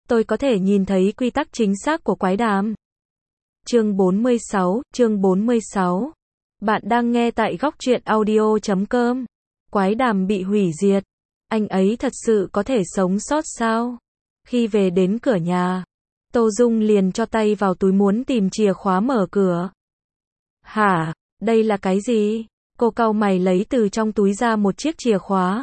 tôi có thể nhìn thấy quy tắc chính xác của quái đàm. Chương 46. Bạn đang nghe tại góc truyện audio.com. Quái đàm bị hủy diệt. Anh ấy thật sự có thể sống sót sao? Khi về đến cửa nhà, Tô Dung liền cho tay vào túi muốn tìm chìa khóa mở cửa. Hả? Đây là cái gì? Cô cau mày lấy từ trong túi ra một chiếc chìa khóa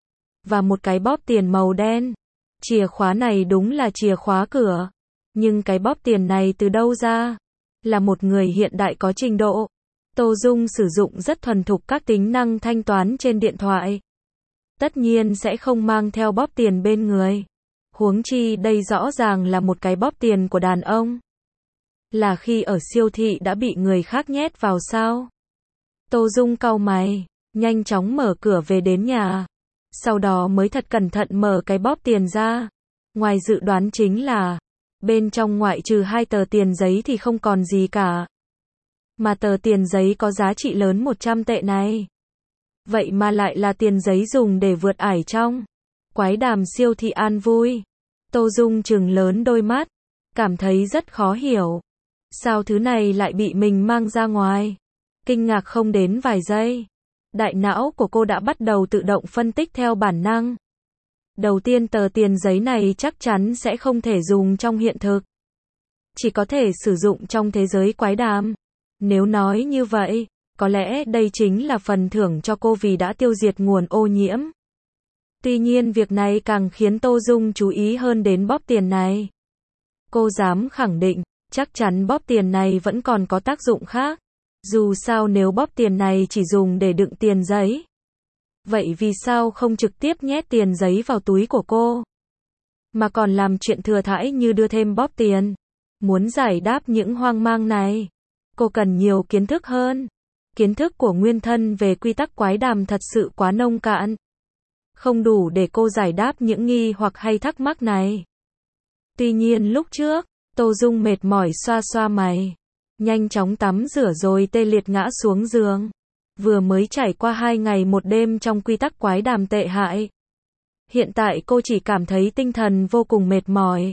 và một cái bóp tiền màu đen. Chìa khóa này đúng là chìa khóa cửa, nhưng cái bóp tiền này từ đâu ra? Là một người hiện đại có trình độ. Tô Dung sử dụng rất thuần thục các tính năng thanh toán trên điện thoại. Tất nhiên sẽ không mang theo bóp tiền bên người. Huống chi đây rõ ràng là một cái bóp tiền của đàn ông. Là khi ở siêu thị đã bị người khác nhét vào sao? Tô Dung cau mày, nhanh chóng mở cửa về đến nhà. Sau đó mới thật cẩn thận mở cái bóp tiền ra. Ngoài dự đoán chính là, bên trong ngoại trừ 2 tờ tiền giấy thì không còn gì cả. Mà tờ tiền giấy có giá trị lớn 100 tệ này. Vậy mà lại là tiền giấy dùng để vượt ải trong quái đàm siêu thị an vui. Tô Dung trừng lớn đôi mắt, cảm thấy rất khó hiểu. Sao thứ này lại bị mình mang ra ngoài? Kinh ngạc không đến vài giây, đại não của cô đã bắt đầu tự động phân tích theo bản năng. Đầu tiên tờ tiền giấy này chắc chắn sẽ không thể dùng trong hiện thực. Chỉ có thể sử dụng trong thế giới quái đàm. Nếu nói như vậy, có lẽ đây chính là phần thưởng cho cô vì đã tiêu diệt nguồn ô nhiễm. Tuy nhiên việc này càng khiến Tô Dung chú ý hơn đến bóp tiền này. Cô dám khẳng định, chắc chắn bóp tiền này vẫn còn có tác dụng khác. Dù sao nếu bóp tiền này chỉ dùng để đựng tiền giấy, vậy vì sao không trực tiếp nhét tiền giấy vào túi của cô, mà còn làm chuyện thừa thãi như đưa thêm bóp tiền? Muốn giải đáp những hoang mang này, cô cần nhiều kiến thức hơn. Kiến thức của nguyên thân về quy tắc quái đàm thật sự quá nông cạn, không đủ để cô giải đáp những nghi hoặc hay thắc mắc này. Tuy nhiên lúc trước, Tô Dung mệt mỏi xoa xoa mày, nhanh chóng tắm rửa rồi tê liệt ngã xuống giường. Vừa mới trải qua 2 ngày 1 đêm trong quy tắc quái đàm tệ hại. Hiện tại cô chỉ cảm thấy tinh thần vô cùng mệt mỏi,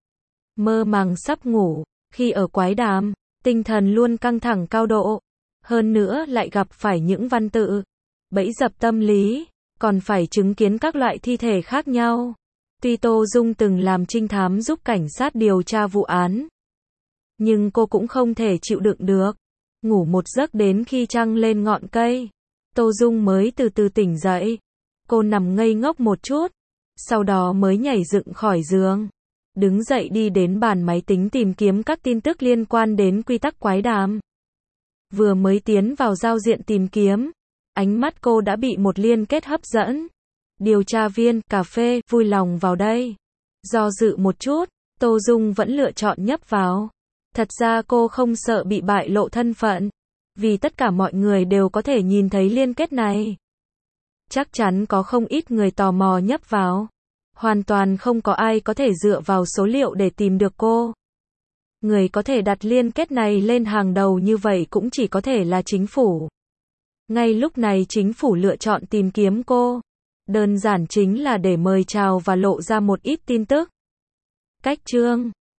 mơ màng sắp ngủ. Khi ở quái đàm, tinh thần luôn căng thẳng cao độ. Hơn nữa lại gặp phải những văn tự, bẫy dập tâm lý, còn phải chứng kiến các loại thi thể khác nhau. Tuy Tô Dung từng làm trinh thám giúp cảnh sát điều tra vụ án, nhưng cô cũng không thể chịu đựng được. Ngủ một giấc đến khi trăng lên ngọn cây, Tô Dung mới từ từ tỉnh dậy. Cô nằm ngây ngốc một chút, sau đó mới nhảy dựng khỏi giường, đứng dậy đi đến bàn máy tính tìm kiếm các tin tức liên quan đến quy tắc quái đàm. Vừa mới tiến vào giao diện tìm kiếm, ánh mắt cô đã bị một liên kết hấp dẫn. Điều tra viên, cà phê, vui lòng vào đây. Do dự một chút, Tô Dung vẫn lựa chọn nhấp vào. Thật ra cô không sợ bị bại lộ thân phận, vì tất cả mọi người đều có thể nhìn thấy liên kết này. Chắc chắn có không ít người tò mò nhấp vào. Hoàn toàn không có ai có thể dựa vào số liệu để tìm được cô. Người có thể đặt liên kết này lên hàng đầu như vậy cũng chỉ có thể là chính phủ. Ngay lúc này chính phủ lựa chọn tìm kiếm cô. Đơn giản chính là để mời chào và lộ ra một ít tin tức. Cách chương